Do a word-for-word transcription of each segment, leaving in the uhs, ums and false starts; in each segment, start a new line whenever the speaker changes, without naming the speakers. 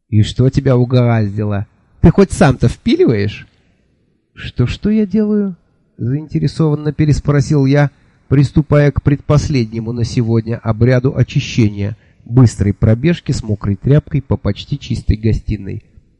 И что тебя угораздило? Ты хоть сам-то впиливаешь? Что-что я делаю? Заинтересованно переспросил я, приступая к предпоследнему на сегодня обряду очищения, быстрой пробежки с мокрой тряпкой по почти чистой гостиной.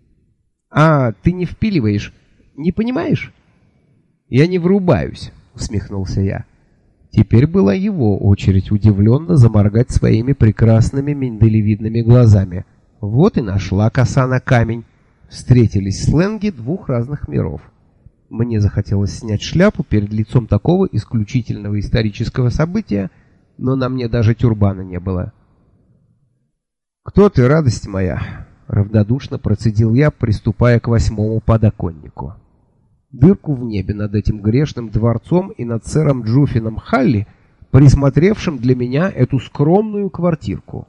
А, ты не впиливаешь, не понимаешь? Я не врубаюсь, усмехнулся я. Теперь была его очередь удивленно заморгать своими прекрасными миндалевидными глазами. Вот и нашла коса на камень. Встретились сленги двух разных миров. Мне захотелось снять шляпу перед лицом такого исключительного исторического события, но на мне даже тюрбана не было. «Кто ты, радость моя?» — равнодушно процедил я, приступая к восьмому подоконнику. Дырку в небе над этим грешным дворцом и над сэром Джуффином Халли, присмотревшим для меня эту скромную квартирку.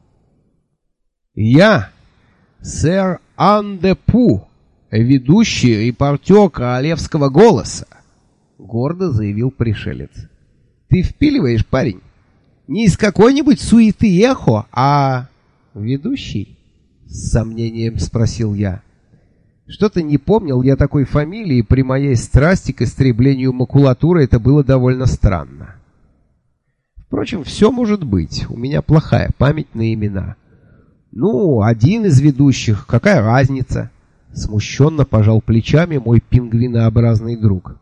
«Я, сэр Анде Пу, ведущий репортер королевского голоса», — гордо заявил пришелец. «Ты впиливаешь, парень? Не из какой-нибудь суеты эхо, а ведущий?» — с сомнением спросил я. Что-то не помнил я такой фамилии, при моей страсти к истреблению макулатуры это было довольно странно. Впрочем, все может быть, у меня плохая память на имена. Ну, один из ведущих, какая разница? Смущенно пожал плечами мой пингвинообразный друг.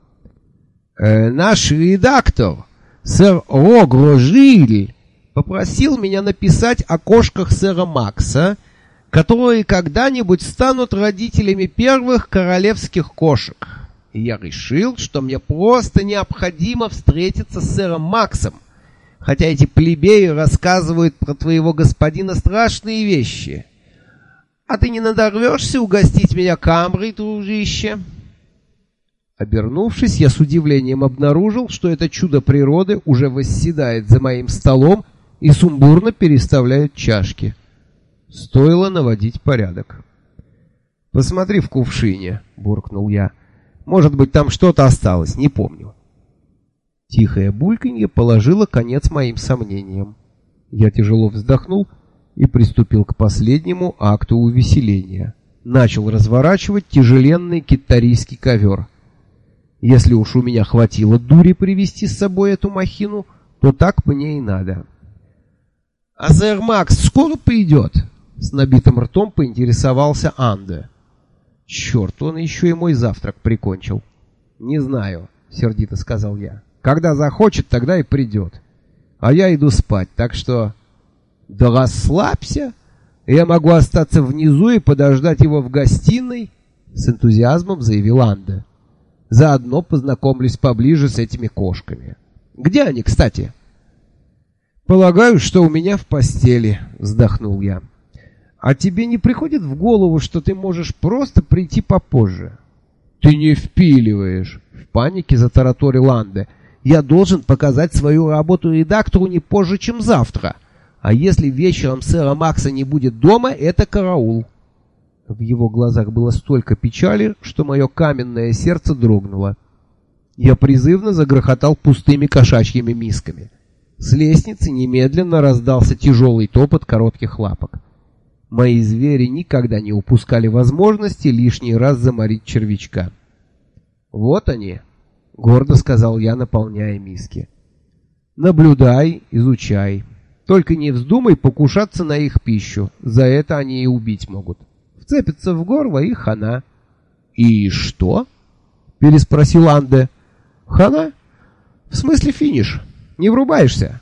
Э, наш редактор, сэр Рогрожиль, попросил меня написать о кошках сэра Макса, которые когда-нибудь станут родителями первых королевских кошек. И я решил, что мне просто необходимо встретиться с сэром Максом, хотя эти плебеи рассказывают про твоего господина страшные вещи. А ты не надорвешься угостить меня камрой, дружище?» Обернувшись, я с удивлением обнаружил, что это чудо природы уже восседает за моим столом и сумбурно переставляет чашки. Стоило наводить порядок. «Посмотри в кувшине», — буркнул я. «Может быть, там что-то осталось, не помню». Тихое бульканье положило конец моим сомнениям. Я тяжело вздохнул и приступил к последнему акту увеселения. Начал разворачивать тяжеленный китарийский ковер. Если уж у меня хватило дури привезти с собой эту махину, то так мне и надо. «А сэр Макс скоро придет?» С набитым ртом поинтересовался Анде. «Черт, он еще и мой завтрак прикончил». «Не знаю», — сердито сказал я. «Когда захочет, тогда и придет. А я иду спать, так что...» «Да расслабься! Я могу остаться внизу и подождать его в гостиной», — с энтузиазмом заявил Анде. «Заодно познакомлюсь поближе с этими кошками. Где они, кстати?» «Полагаю, что у меня в постели», — вздохнул я. «А тебе не приходит в голову, что ты можешь просто прийти попозже?» «Ты не впиливаешь», — в панике затараторил Анде. «Я должен показать свою работу редактору не позже, чем завтра. А если вечером сэра Макса не будет дома, это караул». В его глазах было столько печали, что мое каменное сердце дрогнуло. Я призывно загрохотал пустыми кошачьими мисками. С лестницы немедленно раздался тяжелый топот коротких лапок. Мои звери никогда не упускали возможности лишний раз заморить червячка. «Вот они», — гордо сказал я, наполняя миски. «Наблюдай, изучай. Только не вздумай покушаться на их пищу, за это они и убить могут. Вцепятся в горло и хана». «И что?» — переспросил Анде. «Хана? В смысле финиш? Не врубаешься?»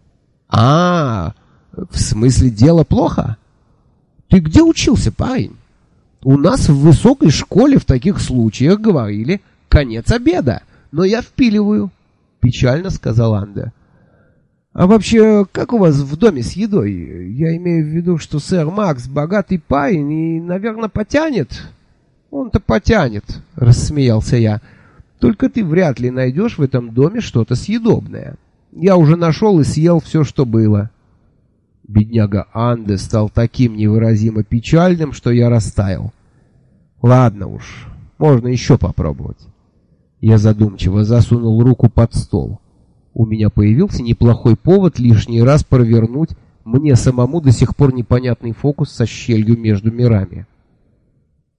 «А, в смысле дело плохо? Ты где учился, парень? У нас в высокой школе в таких случаях говорили «конец обеда», но я впиливаю», — печально сказал Анде. «А вообще, как у вас в доме с едой? Я имею в виду, что сэр Макс богатый парень и, наверное, потянет». «Он-то потянет», — рассмеялся я. «Только ты вряд ли найдешь в этом доме что-то съедобное. Я уже нашел и съел все, что было». Бедняга Анде стал таким невыразимо печальным, что я растаял. «Ладно уж, можно еще попробовать». Я задумчиво засунул руку под стол. У меня появился неплохой повод лишний раз провернуть мне самому до сих пор непонятный фокус со щелью между мирами.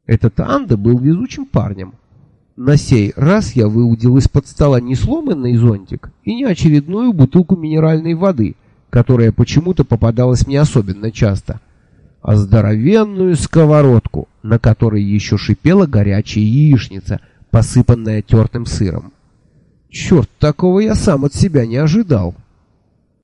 Этот Анда был везучим парнем. На сей раз я выудил из-под стола не сломанный зонтик и не очередную бутылку минеральной воды, которая почему-то попадалась мне особенно часто, а здоровенную сковородку, на которой еще шипела горячая яичница, посыпанная тертым сыром. Черт, такого я сам от себя не ожидал.